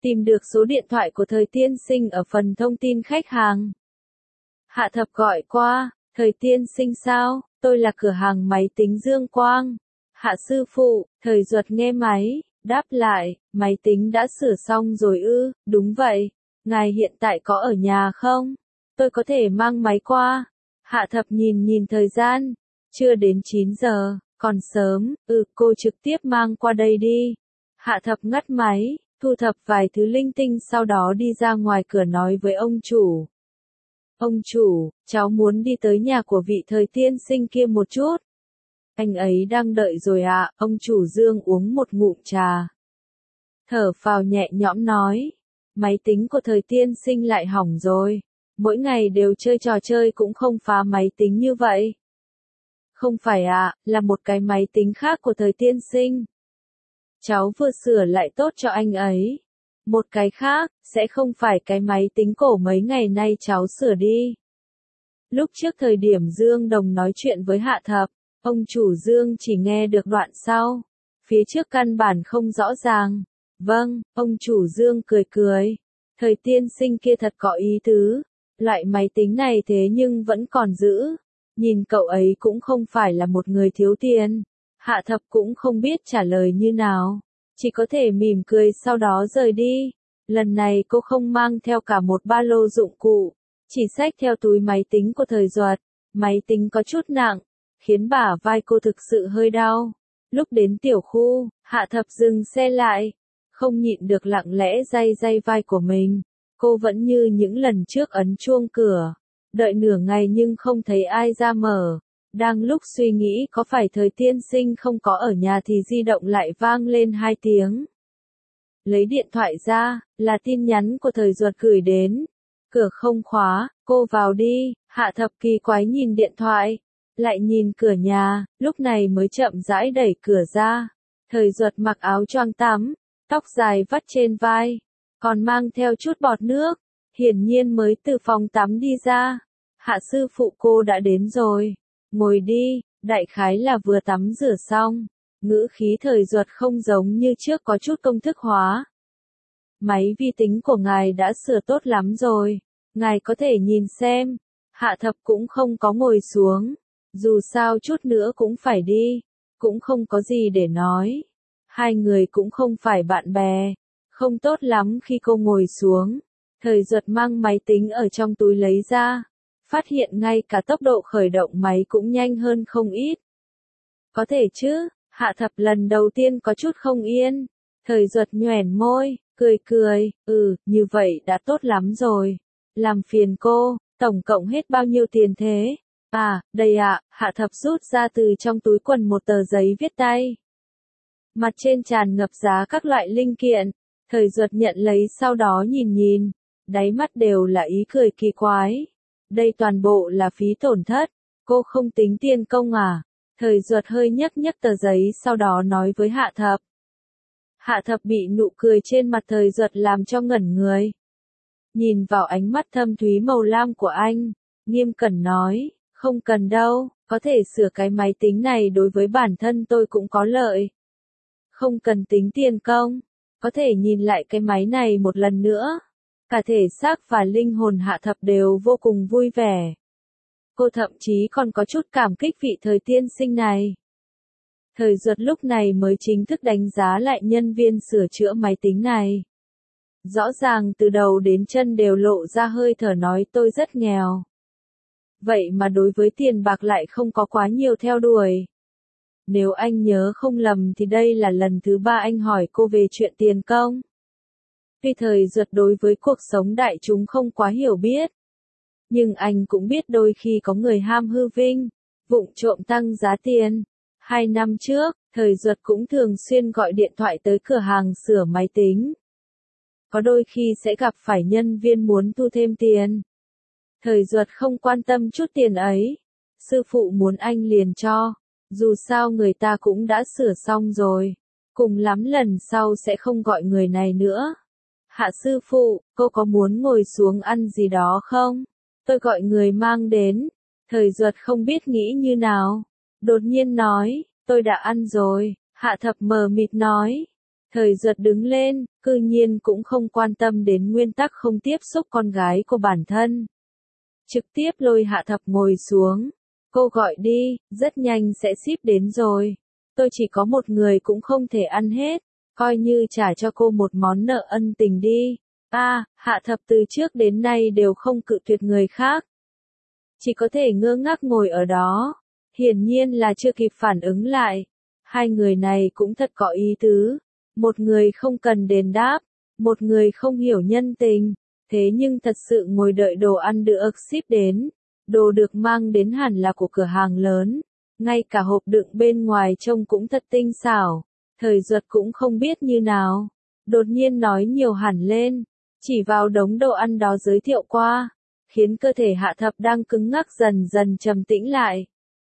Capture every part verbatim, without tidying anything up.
Tìm được số điện thoại của Thời tiên sinh ở phần thông tin khách hàng. Hạ Thập gọi qua, Thời tiên sinh sao, tôi là cửa hàng máy tính Dương Quang. Hạ sư phụ, Thời Duật nghe máy, đáp lại, máy tính đã sửa xong rồi ư, đúng vậy, ngài hiện tại có ở nhà không? Tôi có thể mang máy qua. Hạ Thập nhìn nhìn thời gian, chưa đến chín giờ, còn sớm, ừ cô trực tiếp mang qua đây đi. Hạ Thập ngắt máy, thu thập vài thứ linh tinh sau đó đi ra ngoài cửa nói với ông chủ. Ông chủ, cháu muốn đi tới nhà của vị Thời tiên sinh kia một chút. Anh ấy đang đợi rồi ạ, à, ông chủ Dương uống một ngụm trà. Thở phào nhẹ nhõm nói, máy tính của Thời tiên sinh lại hỏng rồi, mỗi ngày đều chơi trò chơi cũng không phá máy tính như vậy. Không phải ạ, à, là một cái máy tính khác của Thời tiên sinh. Cháu vừa sửa lại tốt cho anh ấy. Một cái khác, sẽ không phải cái máy tính cổ mấy ngày nay cháu sửa đi. Lúc trước thời điểm Dương Đồng nói chuyện với Hạ Thập, ông chủ Dương chỉ nghe được đoạn sau. Phía trước căn bản không rõ ràng. Vâng, ông chủ Dương cười cười. Thời tiên sinh kia thật có ý tứ. Loại máy tính này thế nhưng vẫn còn giữ. Nhìn cậu ấy cũng không phải là một người thiếu tiền. Hạ Thập cũng không biết trả lời như nào. Chỉ có thể mỉm cười sau đó rời đi. Lần này cô không mang theo cả một ba lô dụng cụ. Chỉ xách theo túi máy tính của Thời Duật. Máy tính có chút nặng, khiến bả vai cô thực sự hơi đau. Lúc đến tiểu khu, Hạ Thập dừng xe lại. Không nhịn được lặng lẽ day day vai của mình. Cô vẫn như những lần trước ấn chuông cửa. Đợi nửa ngày nhưng không thấy ai ra mở. Đang lúc suy nghĩ có phải Thời tiên sinh không có ở nhà thì di động lại vang lên hai tiếng. Lấy điện thoại ra, là tin nhắn của Thời Duật gửi đến. Cửa không khóa, cô vào đi. Hạ Thập kỳ quái nhìn điện thoại, lại nhìn cửa nhà, lúc này mới chậm rãi đẩy cửa ra. Thời Duật mặc áo choàng tắm, tóc dài vắt trên vai, còn mang theo chút bọt nước, hiển nhiên mới từ phòng tắm đi ra. Hạ sư phụ cô đã đến rồi, ngồi đi, đại khái là vừa tắm rửa xong. Ngữ khí Thời Duật không giống như trước có chút công thức hóa. Máy vi tính của ngài đã sửa tốt lắm rồi, ngài có thể nhìn xem. Hạ Thập cũng không có ngồi xuống, dù sao chút nữa cũng phải đi, cũng không có gì để nói. Hai người cũng không phải bạn bè, không tốt lắm khi cô ngồi xuống. Thời Duật mang máy tính ở trong túi lấy ra, phát hiện ngay cả tốc độ khởi động máy cũng nhanh hơn không ít. Có thể chứ, Hạ Thập lần đầu tiên có chút không yên. Thời Duật nhoẻn môi, cười cười, ừ, như vậy đã tốt lắm rồi. Làm phiền cô, tổng cộng hết bao nhiêu tiền thế? À, đây ạ, à, Hạ Thập rút ra từ trong túi quần một tờ giấy viết tay. Mặt trên tràn ngập giá các loại linh kiện. Thời Duật nhận lấy sau đó nhìn nhìn, đáy mắt đều là ý cười kỳ quái. Đây toàn bộ là phí tổn thất, cô không tính tiền công à? Thời Duật hơi nhấc nhấc tờ giấy sau đó nói với Hạ Thập. Hạ Thập bị nụ cười trên mặt Thời Duật làm cho ngẩn người. Nhìn vào ánh mắt thâm thúy màu lam của anh, nghiêm cẩn nói, không cần đâu, có thể sửa cái máy tính này đối với bản thân tôi cũng có lợi. Không cần tính tiền công, có thể nhìn lại cái máy này một lần nữa. Cả thể xác và linh hồn Hạ Thập đều vô cùng vui vẻ. Cô thậm chí còn có chút cảm kích vị Thời tiên sinh này. Thời Duật lúc này mới chính thức đánh giá lại nhân viên sửa chữa máy tính này. Rõ ràng từ đầu đến chân đều lộ ra hơi thở nói tôi rất nghèo. Vậy mà đối với tiền bạc lại không có quá nhiều theo đuổi. Nếu anh nhớ không lầm thì đây là lần thứ ba anh hỏi cô về chuyện tiền công. Tuy Thời Duật đối với cuộc sống đại chúng không quá hiểu biết, nhưng anh cũng biết đôi khi có người ham hư vinh, vụng trộm tăng giá tiền. Hai năm trước, Thời Duật cũng thường xuyên gọi điện thoại tới cửa hàng sửa máy tính. Có đôi khi sẽ gặp phải nhân viên muốn thu thêm tiền. Thời Duật không quan tâm chút tiền ấy. Sư phụ muốn anh liền cho. Dù sao người ta cũng đã sửa xong rồi. Cùng lắm lần sau sẽ không gọi người này nữa. Hạ sư phụ, cô có muốn ngồi xuống ăn gì đó không? Tôi gọi người mang đến. Thời Duật không biết nghĩ như nào. Đột nhiên nói, tôi đã ăn rồi. Hạ Thập mờ mịt nói. Thời Duật đứng lên, cư nhiên cũng không quan tâm đến nguyên tắc không tiếp xúc con gái của bản thân. Trực tiếp lôi Hạ Thập ngồi xuống. Cô gọi đi, rất nhanh sẽ ship đến rồi. Tôi chỉ có một người cũng không thể ăn hết, coi như trả cho cô một món nợ ân tình đi. A, à, Hạ Thập từ trước đến nay đều không cự tuyệt người khác. Chỉ có thể ngơ ngác ngồi ở đó. Hiển nhiên là chưa kịp phản ứng lại. Hai người này cũng thật có ý tứ. Một người không cần đền đáp, một người không hiểu nhân tình. Thế nhưng thật sự ngồi đợi đồ ăn được ship đến. Đồ được mang đến hẳn là của cửa hàng lớn. Ngay cả hộp đựng bên ngoài trông cũng thật tinh xảo. Thời Duật cũng không biết như nào. Đột nhiên nói nhiều hẳn lên. Chỉ vào đống đồ ăn đó giới thiệu qua. Khiến cơ thể Hạ Thập đang cứng ngắc dần dần trầm tĩnh lại.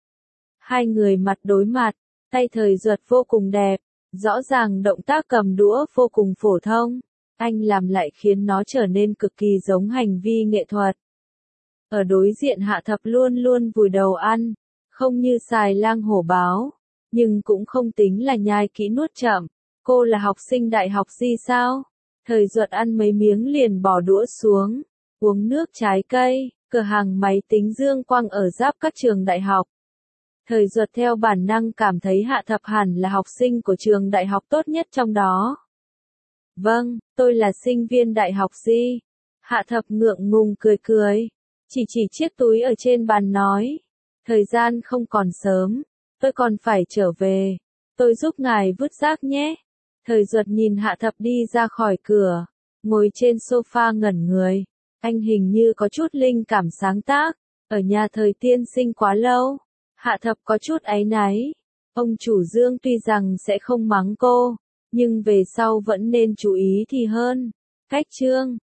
Hai người mặt đối mặt. Tay Thời Duật vô cùng đẹp. Rõ ràng động tác cầm đũa vô cùng phổ thông. Anh làm lại khiến nó trở nên cực kỳ giống hành vi nghệ thuật. Ở đối diện Hạ Thập luôn luôn vùi đầu ăn. Không như xài lang hổ báo. Nhưng cũng không tính là nhai kỹ nuốt chậm. Cô là học sinh đại học gì sao? Thời Duật ăn mấy miếng liền bỏ đũa xuống. Uống nước trái cây. Cửa hàng máy tính dương quang ở giáp các trường đại học. Thời Duật theo bản năng cảm thấy Hạ Thập hẳn là học sinh của trường đại học tốt nhất trong đó. Vâng, tôi là sinh viên đại học gì? Hạ Thập ngượng ngùng cười cười. Chỉ chỉ chiếc túi ở trên bàn nói. Thời gian không còn sớm. Tôi còn phải trở về. Tôi giúp ngài vứt rác nhé. Thời Duật nhìn Hạ Thập đi ra khỏi cửa. Ngồi trên sofa ngẩn người. Anh hình như có chút linh cảm sáng tác. Ở nhà Thời tiên sinh quá lâu. Hạ Thập có chút áy náy. Ông chủ Dương tuy rằng sẽ không mắng cô. Nhưng về sau vẫn nên chú ý thì hơn. Cách chương.